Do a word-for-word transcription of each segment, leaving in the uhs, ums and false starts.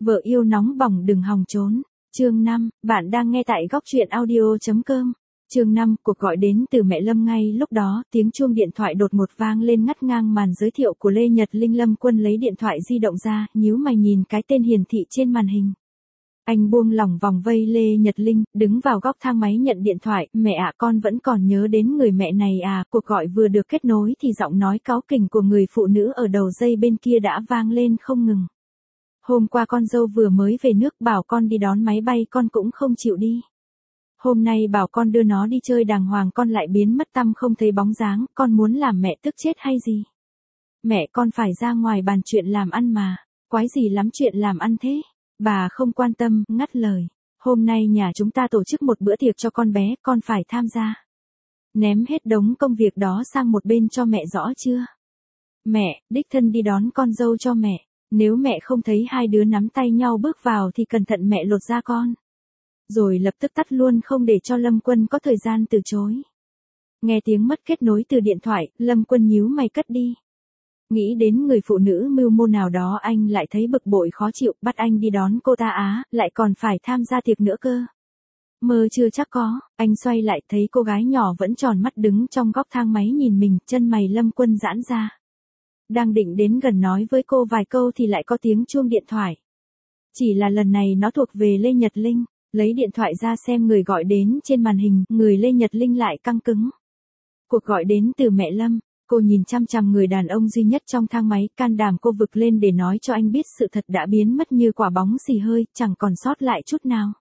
Vợ yêu nóng bỏng đừng hòng trốn. Chương năm, bạn đang nghe tại góc truyện audio.com. Chương năm, cuộc gọi đến từ mẹ Lâm ngay lúc đó, tiếng chuông điện thoại đột ngột vang lên ngắt ngang màn giới thiệu của Lê Nhật Linh. Lâm Quân lấy điện thoại di động ra, nhíu mày nhìn cái tên hiển thị trên màn hình. Anh buông lỏng vòng vây Lê Nhật Linh, đứng vào góc thang máy nhận điện thoại. Mẹ ạ, con vẫn còn nhớ đến người mẹ này à. Cuộc gọi vừa được kết nối thì giọng nói cáu kỉnh của người phụ nữ ở đầu dây bên kia đã vang lên không ngừng. Hôm qua con dâu vừa mới về nước, bảo con đi đón máy bay con cũng không chịu đi. Hôm nay bảo con đưa nó đi chơi đàng hoàng con lại biến mất tăm không thấy bóng dáng, con muốn làm mẹ tức chết hay gì? Mẹ con phải ra ngoài bàn chuyện làm ăn mà, quái gì lắm chuyện làm ăn thế? Bà không quan tâm, ngắt lời. Hôm nay nhà chúng ta tổ chức một bữa tiệc cho con bé, con phải tham gia. Ném hết đống công việc đó sang một bên cho mẹ rõ chưa? Mẹ, đích thân đi đón con dâu cho mẹ. Nếu mẹ không thấy hai đứa nắm tay nhau bước vào thì cẩn thận mẹ lột da con. Rồi lập tức tắt luôn không để cho Lâm Quân có thời gian từ chối. Nghe tiếng mất kết nối từ điện thoại, Lâm Quân nhíu mày cất đi. Nghĩ đến người phụ nữ mưu mô nào đó anh lại thấy bực bội khó chịu, bắt anh đi đón cô ta á, lại còn phải tham gia tiệc nữa cơ. Mơ chưa chắc có, anh xoay lại thấy cô gái nhỏ vẫn tròn mắt đứng trong góc thang máy nhìn mình, chân mày Lâm Quân giãn ra. Đang định đến gần nói với cô vài câu thì lại có tiếng chuông điện thoại. Chỉ là lần này nó thuộc về Lê Nhật Linh, lấy điện thoại ra xem người gọi đến trên màn hình, người Lê Nhật Linh lại căng cứng. Cuộc gọi đến từ mẹ Lâm, cô nhìn chăm chăm người đàn ông duy nhất trong thang máy, can đảm cô vực lên để nói cho anh biết sự thật đã biến mất như quả bóng xì hơi, chẳng còn sót lại chút nào.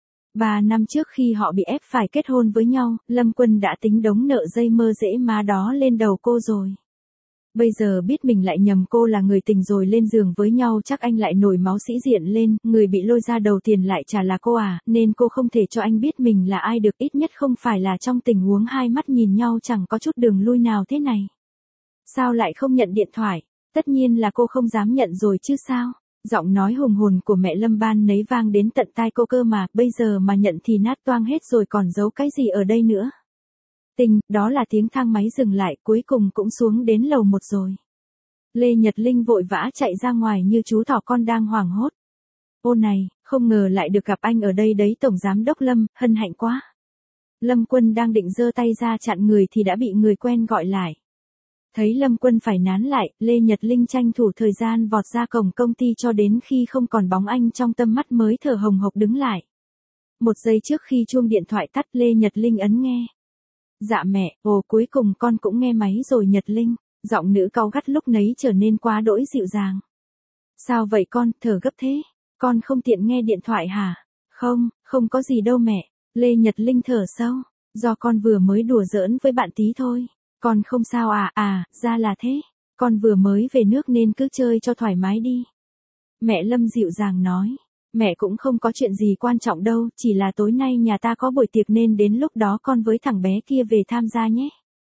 Ba năm trước khi họ bị ép phải kết hôn với nhau, Lâm Quân đã tính đống nợ dây mơ dễ má đó lên đầu cô rồi. Bây giờ biết mình lại nhầm cô là người tình rồi lên giường với nhau chắc anh lại nổi máu sĩ diện lên, người bị lôi ra đầu tiền lại chả là cô à, nên cô không thể cho anh biết mình là ai được, ít nhất không phải là trong tình huống hai mắt nhìn nhau chẳng có chút đường lui nào thế này. Sao lại không nhận điện thoại? Tất nhiên là cô không dám nhận rồi chứ sao? Giọng nói hùng hồn của mẹ Lâm ban nấy vang đến tận tai cô cơ mà, bây giờ mà nhận thì nát toang hết rồi còn giấu cái gì ở đây nữa. Tình, đó là tiếng thang máy dừng lại, cuối cùng cũng xuống đến lầu một rồi. Lê Nhật Linh vội vã chạy ra ngoài như chú thỏ con đang hoảng hốt. Ô này, không ngờ lại được gặp anh ở đây đấy Tổng Giám Đốc Lâm, hân hạnh quá. Lâm Quân đang định giơ tay ra chặn người thì đã bị người quen gọi lại. Thấy Lâm Quân phải nán lại, Lê Nhật Linh tranh thủ thời gian vọt ra cổng công ty cho đến khi không còn bóng anh trong tầm mắt mới thở hồng hộc đứng lại. Một giây trước khi chuông điện thoại tắt Lê Nhật Linh ấn nghe. Dạ mẹ, ồ cuối cùng con cũng nghe máy rồi Nhật Linh, giọng nữ cau gắt lúc nấy trở nên quá đỗi dịu dàng. Sao vậy con, thở gấp thế, con không tiện nghe điện thoại hả? Không, không có gì đâu mẹ, Lê Nhật Linh thở sâu, do con vừa mới đùa giỡn với bạn tí thôi, con không sao à, à, ra là thế, con vừa mới về nước nên cứ chơi cho thoải mái đi. Mẹ Lâm dịu dàng nói. Mẹ cũng không có chuyện gì quan trọng đâu, chỉ là tối nay nhà ta có buổi tiệc nên đến lúc đó con với thằng bé kia về tham gia nhé.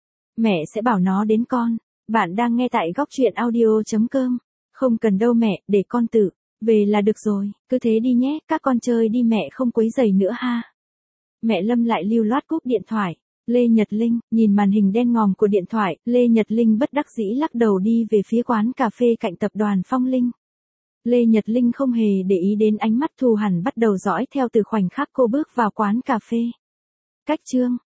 Mẹ sẽ bảo nó đến con. Bạn đang nghe tại góc truyện audio.com. Không cần đâu mẹ, để con tự về là được rồi, cứ thế đi nhé, các con chơi đi mẹ không quấy rầy nữa ha. Mẹ Lâm lại lưu loát cúp điện thoại. Lê Nhật Linh, nhìn màn hình đen ngòm của điện thoại, Lê Nhật Linh bất đắc dĩ lắc đầu đi về phía quán cà phê cạnh tập đoàn Phong Linh. Lê Nhật Linh không hề để ý đến ánh mắt thù hằn bắt đầu dõi theo từ khoảnh khắc cô bước vào quán cà phê. Cách chương